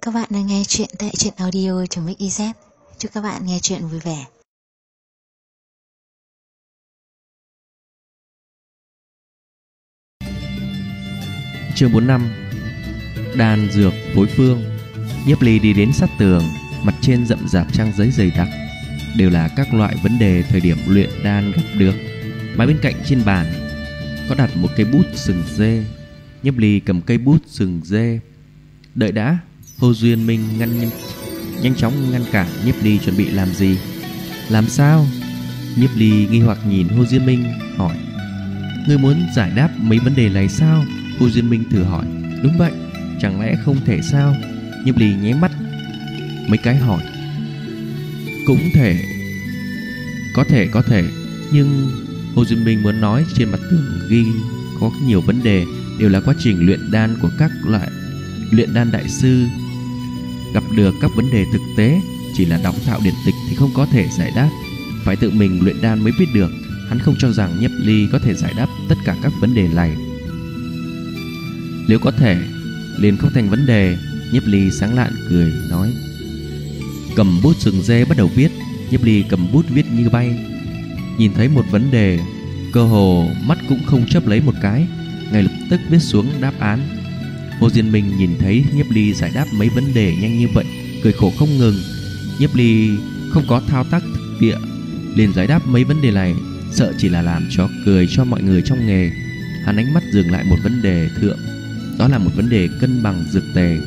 Các bạn đang nghe chuyện tại truyện audio.mix.iz. Chúc các bạn nghe chuyện vui vẻ. Chương 45. Đan dược phối phương. Nhiếp Ly đi đến sát tường, mặt trên rậm rạp trang giấy dày đặc, đều là các loại vấn đề thời điểm luyện đan gặp được. Mà bên cạnh trên bàn có đặt một cây bút sừng dê. Nhiếp Ly cầm cây bút sừng dê. Đợi đã. Hồ Duyên Minh nhanh chóng ngăn cản Nhiếp Ly chuẩn bị làm gì. Làm sao? Nhiếp Ly nghi hoặc nhìn Hồ Duyên Minh hỏi. Ngươi muốn giải đáp mấy vấn đề này sao? Hồ Duyên Minh thử hỏi. Đúng vậy, chẳng lẽ không thể sao? Nhiếp Ly nháy mắt mấy cái hỏi. Cũng thể. Có thể. Nhưng Hồ Duyên Minh muốn nói trên mặt tường ghi có nhiều vấn đề đều là quá trình luyện đan của các loại luyện đan đại sư gặp được các vấn đề thực tế, chỉ là đọc thạo điển tịch thì không có thể giải đáp, phải tự mình luyện đan mới biết được. Hắn không cho rằng Nhiếp Ly có thể giải đáp tất cả các vấn đề này. Nếu có thể liền không thành vấn đề. Nhiếp Ly sáng lạn cười nói. Cầm bút sừng dê bắt đầu viết. Nhiếp Ly cầm bút viết như bay. Nhìn thấy một vấn đề, cơ hồ mắt cũng không chớp lấy một cái, ngay lập tức viết xuống đáp án. Hồ Duyên Minh nhìn thấy Nhiếp Ly giải đáp mấy vấn đề nhanh như vậy, cười khổ không ngừng. Nhiếp Ly không có thao tác thực địa, liền giải đáp mấy vấn đề này, sợ chỉ là làm cho cười cho mọi người trong nghề. Hắn ánh mắt dừng lại một vấn đề thượng, đó là một vấn đề cân bằng dược tề.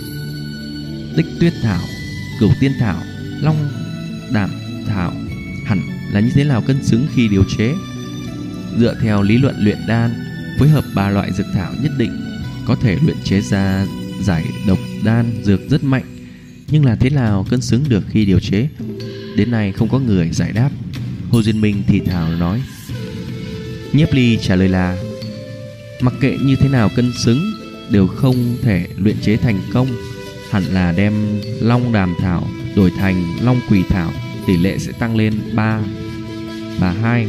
Tích tuyết thảo, cửu tiên thảo, long đạm thảo hẳn là như thế nào cân xứng khi điều chế. Dựa theo lý luận luyện đan, phối hợp 3 loại dược thảo nhất định có thể luyện chế ra giải độc đan dược rất mạnh. Nhưng là thế nào cân xứng được khi điều chế, đến nay không có người giải đáp. Hồ Duyên Minh thì thào nói. Nhiếp Ly trả lời là mặc kệ như thế nào cân xứng đều không thể luyện chế thành công. Hẳn là đem long đàm thảo đổi thành long quỳ thảo, tỷ lệ sẽ tăng lên 3-2.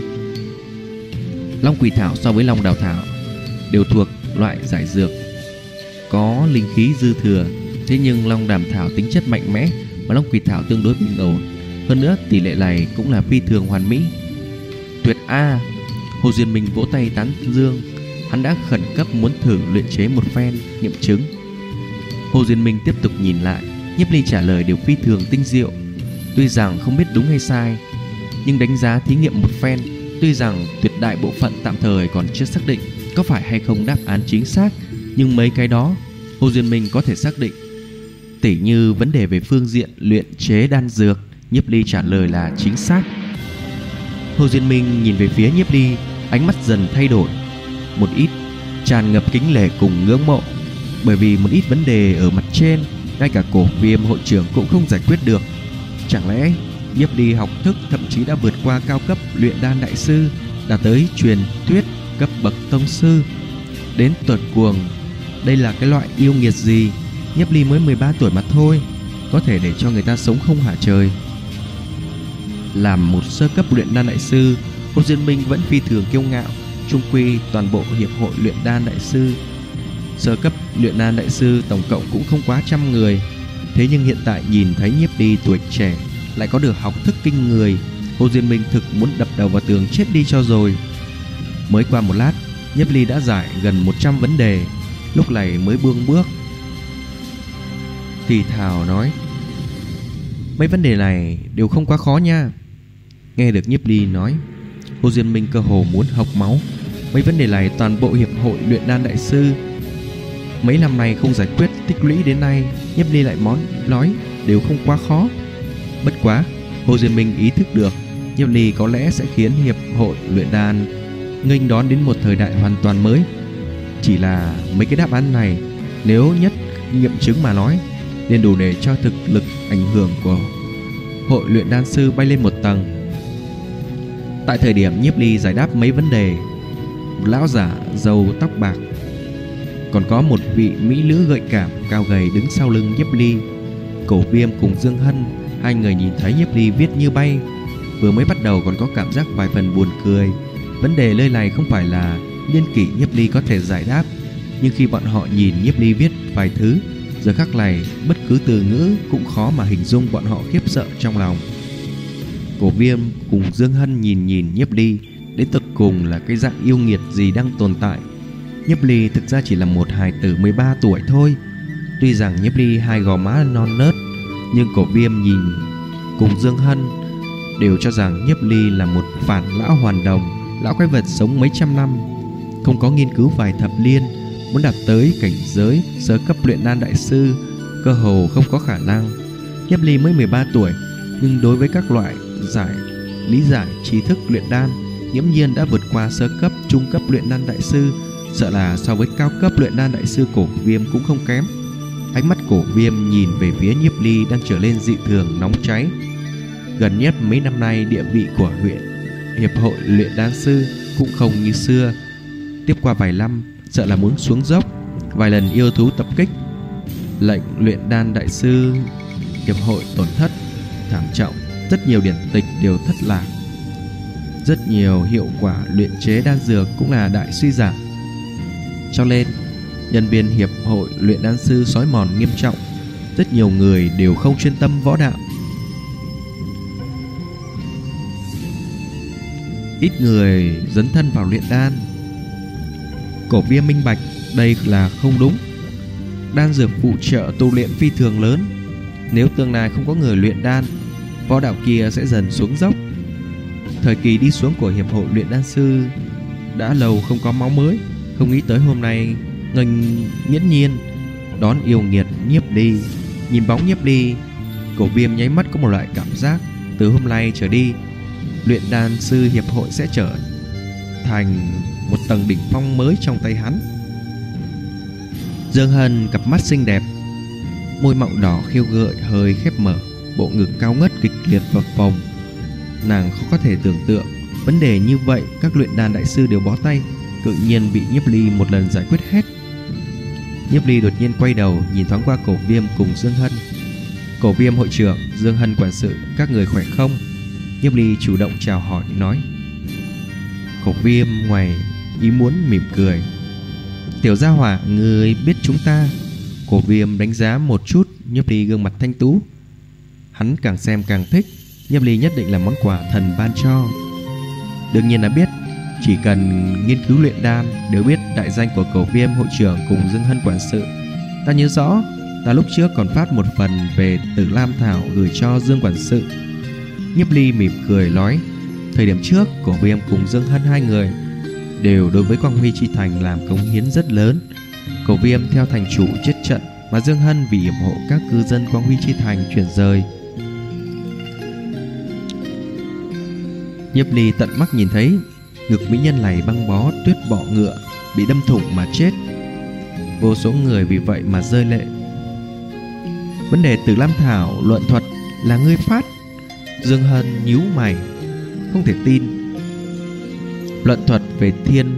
Long quỳ thảo so với long đào thảo đều thuộc loại giải dược, có linh khí dư thừa. Thế nhưng long đàm thảo tính chất mạnh mẽ, mà long quỳ thảo tương đối bình ổn. Hơn nữa tỷ lệ này cũng là phi thường hoàn mỹ. Tuyệt a! Hồ Duyên Minh vỗ tay tán dương. Hắn đã khẩn cấp muốn thử luyện chế một phen nghiệm chứng. Hồ Duyên Minh tiếp tục nhìn lại. Nhiếp Ly trả lời đều phi thường tinh diệu. Tuy rằng không biết đúng hay sai, nhưng đánh giá thí nghiệm một phen. Tuy rằng tuyệt đại bộ phận tạm thời còn chưa xác định có phải hay không đáp án chính xác, nhưng mấy cái đó Hồ Duyên Minh có thể xác định. Tỉ như vấn đề về phương diện luyện chế đan dược, Nhiếp Ly trả lời là chính xác. Hồ Duyên Minh nhìn về phía Nhiếp Ly, ánh mắt dần thay đổi, một ít tràn ngập kính nể cùng ngưỡng mộ. Bởi vì một ít vấn đề ở mặt trên, ngay cả Cổ Viêm hội trưởng cũng không giải quyết được. Chẳng lẽ Nhiếp Ly học thức thậm chí đã vượt qua cao cấp luyện đan đại sư, đã tới truyền thuyết cấp bậc tông sư. Đến tột cuồng, đây là cái loại yêu nghiệt gì? Nhiếp Ly mới 13 tuổi mà thôi, có thể để cho người ta sống không hạ trời. Làm một sơ cấp luyện đan đại sư, Hồ Duyên Minh vẫn phi thường kiêu ngạo. Chung quy toàn bộ hiệp hội luyện đan đại sư, sơ cấp luyện đan đại sư tổng cộng cũng không quá 100 người. Thế nhưng hiện tại nhìn thấy Nhiếp Ly tuổi trẻ lại có được học thức kinh người, Hồ Duyên Minh thực muốn đập đầu vào tường chết đi cho rồi. Mới qua một lát, Nhiếp Ly đã giải gần 100 vấn đề, lúc này mới buông bước thì thào nói. Mấy vấn đề này đều không quá khó nha. Nghe được Nhiếp Ly nói, Hồ Duyên Minh cơ hồ muốn hộc máu. Mấy vấn đề này toàn bộ hiệp hội luyện đan đại sư mấy năm nay không giải quyết, tích lũy đến nay Nhiếp Ly lại nói đều không quá khó. Bất quá Hồ Duyên Minh ý thức được Nhiếp Ly có lẽ sẽ khiến hiệp hội luyện đan nghênh đón đến một thời đại hoàn toàn mới. Chỉ là mấy cái đáp án này nếu nhất nghiệm chứng mà nói, liền đủ để cho thực lực ảnh hưởng của hội luyện đan sư bay lên một tầng. Tại thời điểm Nhiếp Ly giải đáp mấy vấn đề, một lão giả râu tóc bạc, còn có một vị mỹ nữ gợi cảm cao gầy đứng sau lưng Nhiếp Ly. Cổ Viêm cùng Dương Hân, hai người nhìn thấy Nhiếp Ly viết như bay, vừa mới bắt đầu còn có cảm giác vài phần buồn cười. Vấn đề nơi này không phải là niên kỷ Nhiếp Ly có thể giải đáp, nhưng khi bọn họ nhìn Nhiếp Ly viết vài thứ Giờ khắc này bất cứ từ ngữ cũng khó mà hình dung bọn họ khiếp sợ trong lòng. Cổ Viêm cùng Dương Hân nhìn Nhiếp Ly, đến tận cùng là cái dạng yêu nghiệt gì đang tồn tại. Nhiếp Ly thực ra chỉ là một hài tử 13 tuổi thôi. Tuy rằng Nhiếp Ly hai gò má non nớt, nhưng Cổ Viêm nhìn cùng Dương Hân đều cho rằng Nhiếp Ly là một phản lão hoàn đồng, lão quái vật sống mấy trăm năm, không có nghiên cứu vài thập niên, muốn đạt tới cảnh giới sơ cấp luyện đan đại sư cơ hồ không có khả năng. Nhiếp Ly mới 13 tuổi, nhưng đối với các loại lý giải tri thức luyện đan nghiễm nhiên đã vượt qua sơ cấp, trung cấp luyện đan đại sư, sợ là so với cao cấp luyện đan đại sư Cổ Viêm cũng không kém. Ánh mắt Cổ Viêm nhìn về phía Nhiếp Ly đang trở lên dị thường nóng cháy. Gần nhất mấy năm nay địa vị của huyện hiệp hội luyện đan sư cũng không như xưa. Tiếp qua vài năm sợ là muốn xuống dốc. Vài lần yêu thú tập kích, lệnh luyện đan đại sư hiệp hội tổn thất thảm trọng, rất nhiều điển tịch đều thất lạc, rất nhiều hiệu quả luyện chế đan dược cũng là đại suy giảm. Cho nên nhân viên hiệp hội luyện đan sư xói mòn nghiêm trọng, rất nhiều người đều không chuyên tâm võ đạo. Ít người dấn thân vào luyện đan. Cổ Viêm minh bạch đây là không đúng. Đan dược phụ trợ tu luyện phi thường lớn, nếu tương lai không có người luyện đan, võ đạo kia sẽ dần xuống dốc. Thời kỳ đi xuống của hiệp hội luyện đan sư đã lâu không có máu mới, không nghĩ tới hôm nay nghiễm nhiên đón yêu nghiệt Nhiếp Ly. Nhìn bóng Nhiếp Ly, Cổ Viêm nháy mắt có một loại cảm giác, từ hôm nay trở đi, luyện đan sư hiệp hội sẽ trở thành một tầng đỉnh phong mới trong tay hắn. Dương Hân cặp mắt xinh đẹp, môi mọng đỏ khiêu gợi hơi khép mở, bộ ngực cao ngất kịch liệt phập phồng. Nàng khó có thể tưởng tượng vấn đề như vậy các luyện đan đại sư đều bó tay, tự nhiên bị Nhiếp Ly một lần giải quyết hết. Nhiếp Ly đột nhiên quay đầu nhìn thoáng qua Cổ Viêm cùng Dương Hân. Cổ Viêm hội trưởng, Dương Hân quản sự, các người khỏe không? Nhiếp Ly chủ động chào hỏi nói. Cổ Viêm ngoài ý muốn mỉm cười. Tiểu gia hỏa, người biết chúng ta. Cổ Viêm đánh giá một chút Nhiếp Ly gương mặt thanh tú, hắn càng xem càng thích. Nhiếp Ly nhất định là món quà thần ban cho. Đương nhiên là biết, chỉ cần nghiên cứu luyện đan đều biết đại danh của Cổ Viêm hội trưởng cùng Dương Hân quản sự. Ta nhớ rõ, ta lúc trước còn phát một phần về Tử Lam Thảo gửi cho Dương quản sự. Nhiếp Ly mỉm cười nói, thời điểm trước Cổ Viêm cùng Dương Hân hai người đều đối với Quang Huy Chi Thành làm cống hiến rất lớn. Cổ Viêm theo thành chủ chết trận, mà Dương Hân vì yểm hộ các cư dân Quang Huy Chi Thành chuyển rời. Nhiếp Ly tận mắt nhìn thấy ngực mỹ nhân này băng bó tuyết bọ ngựa bị đâm thủng mà chết, vô số người vì vậy mà rơi lệ. Vấn đề Tử Lam Thảo luận thuật là ngươi phát? Dương Hân nhíu mày, không thể tin. Luận thuật về thiên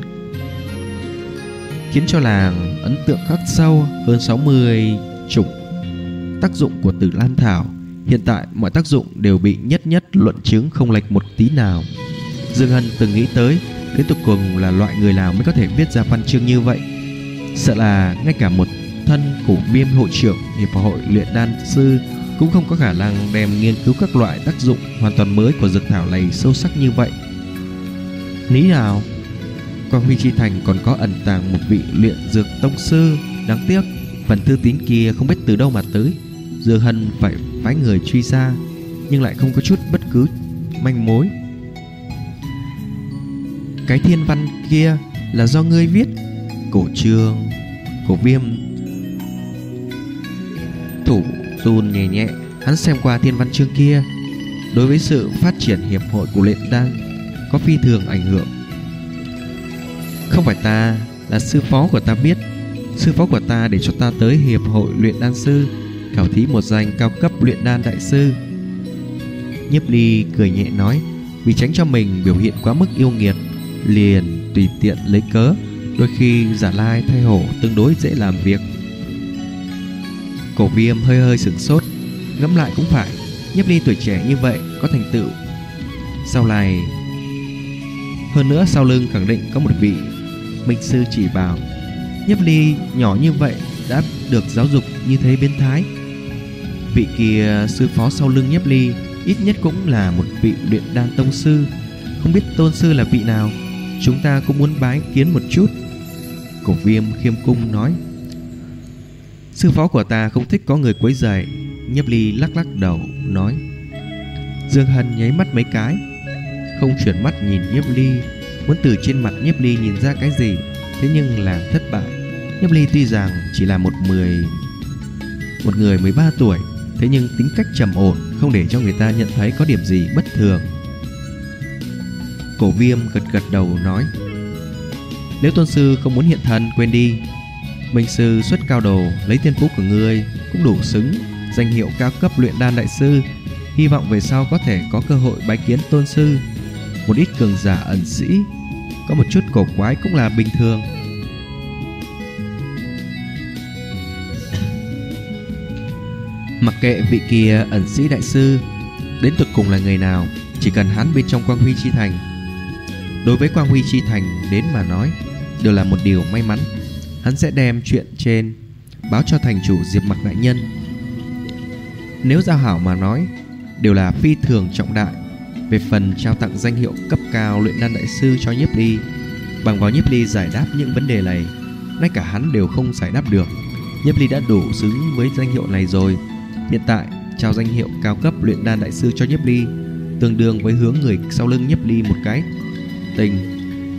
khiến cho làng ấn tượng khắc sâu, hơn 60 chủng tác dụng của Tử Lam Thảo. Hiện tại mọi tác dụng đều bị nhất luận chứng không lệch một tí nào. Dương Hân từng nghĩ tới đến tột cùng là loại người nào mới có thể viết ra văn chương như vậy. Sợ là ngay cả một thân Cổ Viêm hội trưởng hiệp hội luyện đan sư cũng không có khả năng đem nghiên cứu các loại tác dụng hoàn toàn mới của dược thảo này sâu sắc như vậy. Lý nào Quang Huy Chi Thành còn có ẩn tàng một vị luyện dược tông sư, đáng tiếc phần thư tín kia không biết từ đâu mà tới. Dương Hân phải phái người truy ra, nhưng lại không có chút bất cứ manh mối. Cái thiên văn kia là do ngươi viết? Cổ Viêm thủ run nhẹ nhẹ, hắn xem qua thiên văn chương kia, đối với sự phát triển hiệp hội của luyện đan có phi thường ảnh hưởng. Không phải ta, là sư phó của ta biết. Sư phó của ta để cho ta tới hiệp hội luyện đan sư khảo thí một danh cao cấp luyện đan đại sư. Nhiếp Ly cười nhẹ nói, vì tránh cho mình biểu hiện quá mức yêu nghiệt, liền tùy tiện lấy cớ, đôi khi giả lai thay hổ tương đối dễ làm việc. Cổ Viêm hơi sửng sốt, ngẫm lại cũng phải, Nhiếp Ly tuổi trẻ như vậy có thành tựu, sau này hơn nữa sau lưng khẳng định có một vị minh sư chỉ bảo. Nhiếp Ly nhỏ như vậy đã được giáo dục như thế biến thái. Vị kia sư phó sau lưng Nhiếp Ly ít nhất cũng là một vị luyện đan tông sư. Không biết tôn sư là vị nào, chúng ta cũng muốn bái kiến một chút. Cổ Viêm khiêm cung nói. Sư phó của ta không thích có người quấy rầy. Nhiếp Ly lắc lắc đầu nói. Dương Hân nháy mắt mấy cái, không chuyển mắt nhìn Nhiếp Ly, muốn từ trên mặt Nhiếp Ly nhìn ra cái gì, thế nhưng là thất bại. Nhiếp Ly tuy rằng chỉ là một người 13 tuổi, thế nhưng tính cách trầm ổn, không để cho người ta nhận thấy có điểm gì bất thường. Cổ Viêm gật gật đầu nói. Nếu tôn sư không muốn hiện thân, quên đi. Minh sư xuất cao đồ, lấy thiên phú của ngươi cũng đủ xứng danh hiệu cao cấp luyện đan đại sư. Hy vọng về sau có thể có cơ hội bái kiến tôn sư. Một ít cường giả ẩn sĩ có một chút cổ quái cũng là bình thường. Mặc kệ vị kia ẩn sĩ đại sư đến tột cùng là người nào, chỉ cần hắn bên trong Quang Huy Chi Thành, đối với Quang Huy Chi Thành đến mà nói đều là một điều may mắn. Hắn sẽ đem chuyện trên báo cho thành chủ Diệp Mặc đại nhân. Nếu giao hảo mà nói, đều là phi thường trọng đại. Về phần trao tặng danh hiệu cấp cao luyện đan đại sư cho Nhiếp Ly, bằng vào Nhiếp Ly giải đáp những vấn đề này, ngay cả hắn đều không giải đáp được. Nhiếp Ly đã đủ xứng với danh hiệu này rồi. Hiện tại trao danh hiệu cao cấp luyện đan đại sư cho Nhiếp Ly, tương đương với hướng người sau lưng Nhiếp Ly một cái tình.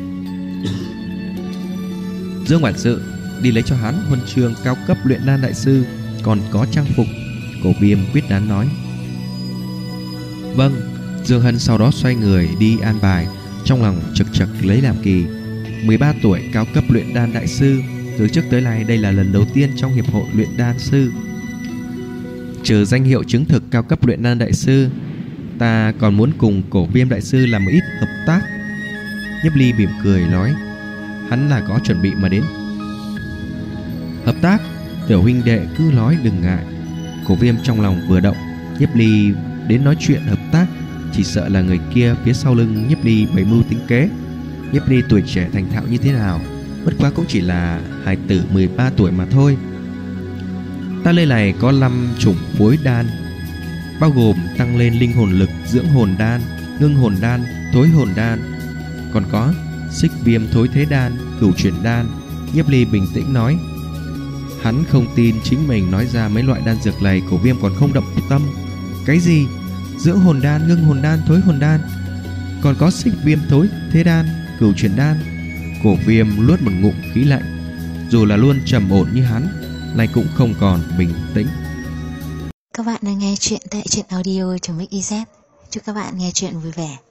Dương quản sự, đi lấy cho hắn huân chương cao cấp luyện đan đại sư, còn có trang phục. Cổ Viêm quyết đoán nói. Vâng. Dương Hân sau đó xoay người đi an bài, trong lòng chực chực lấy làm kỳ. 13 tuổi cao cấp luyện đan đại sư, từ trước tới nay đây là lần đầu tiên trong hiệp hội luyện đan sư. Trừ danh hiệu chứng thực cao cấp luyện đan đại sư, ta còn muốn cùng Cổ Viêm đại sư làm một ít hợp tác. Nhiếp Ly mỉm cười nói. Hắn là có chuẩn bị mà đến. Hợp tác? Tiểu huynh đệ cứ nói đừng ngại. Cổ Viêm trong lòng vừa động. Nhiếp Ly đến nói chuyện hợp tác, chỉ sợ là người kia phía sau lưng Nhiếp Ly bày mưu tính kế. Nhiếp Ly tuổi trẻ thành thạo như thế nào, bất quá cũng chỉ là hài tử 13 tuổi mà thôi. Ta nơi này có 5 chủng phối đan, bao gồm tăng lên linh hồn lực, dưỡng hồn đan, ngưng hồn đan, thối hồn đan, còn có xích viêm thối thế đan, cửu chuyển đan. Nhiếp Ly bình tĩnh nói. Hắn không tin chính mình nói ra mấy loại đan dược này. Cổ Viêm còn không động tâm. Cái gì? Dưỡng hồn đan, ngưng hồn đan, thối hồn đan, còn có xích viêm thối thế đan, cửu chuyển đan. Cổ Viêm nuốt một ngụm khí lạnh. Dù là luôn trầm ổn như hắn, này cũng không còn bình tĩnh. Các bạn đang nghe chuyện tại truyện audio.mix.iz. Chúc các bạn nghe chuyện vui vẻ.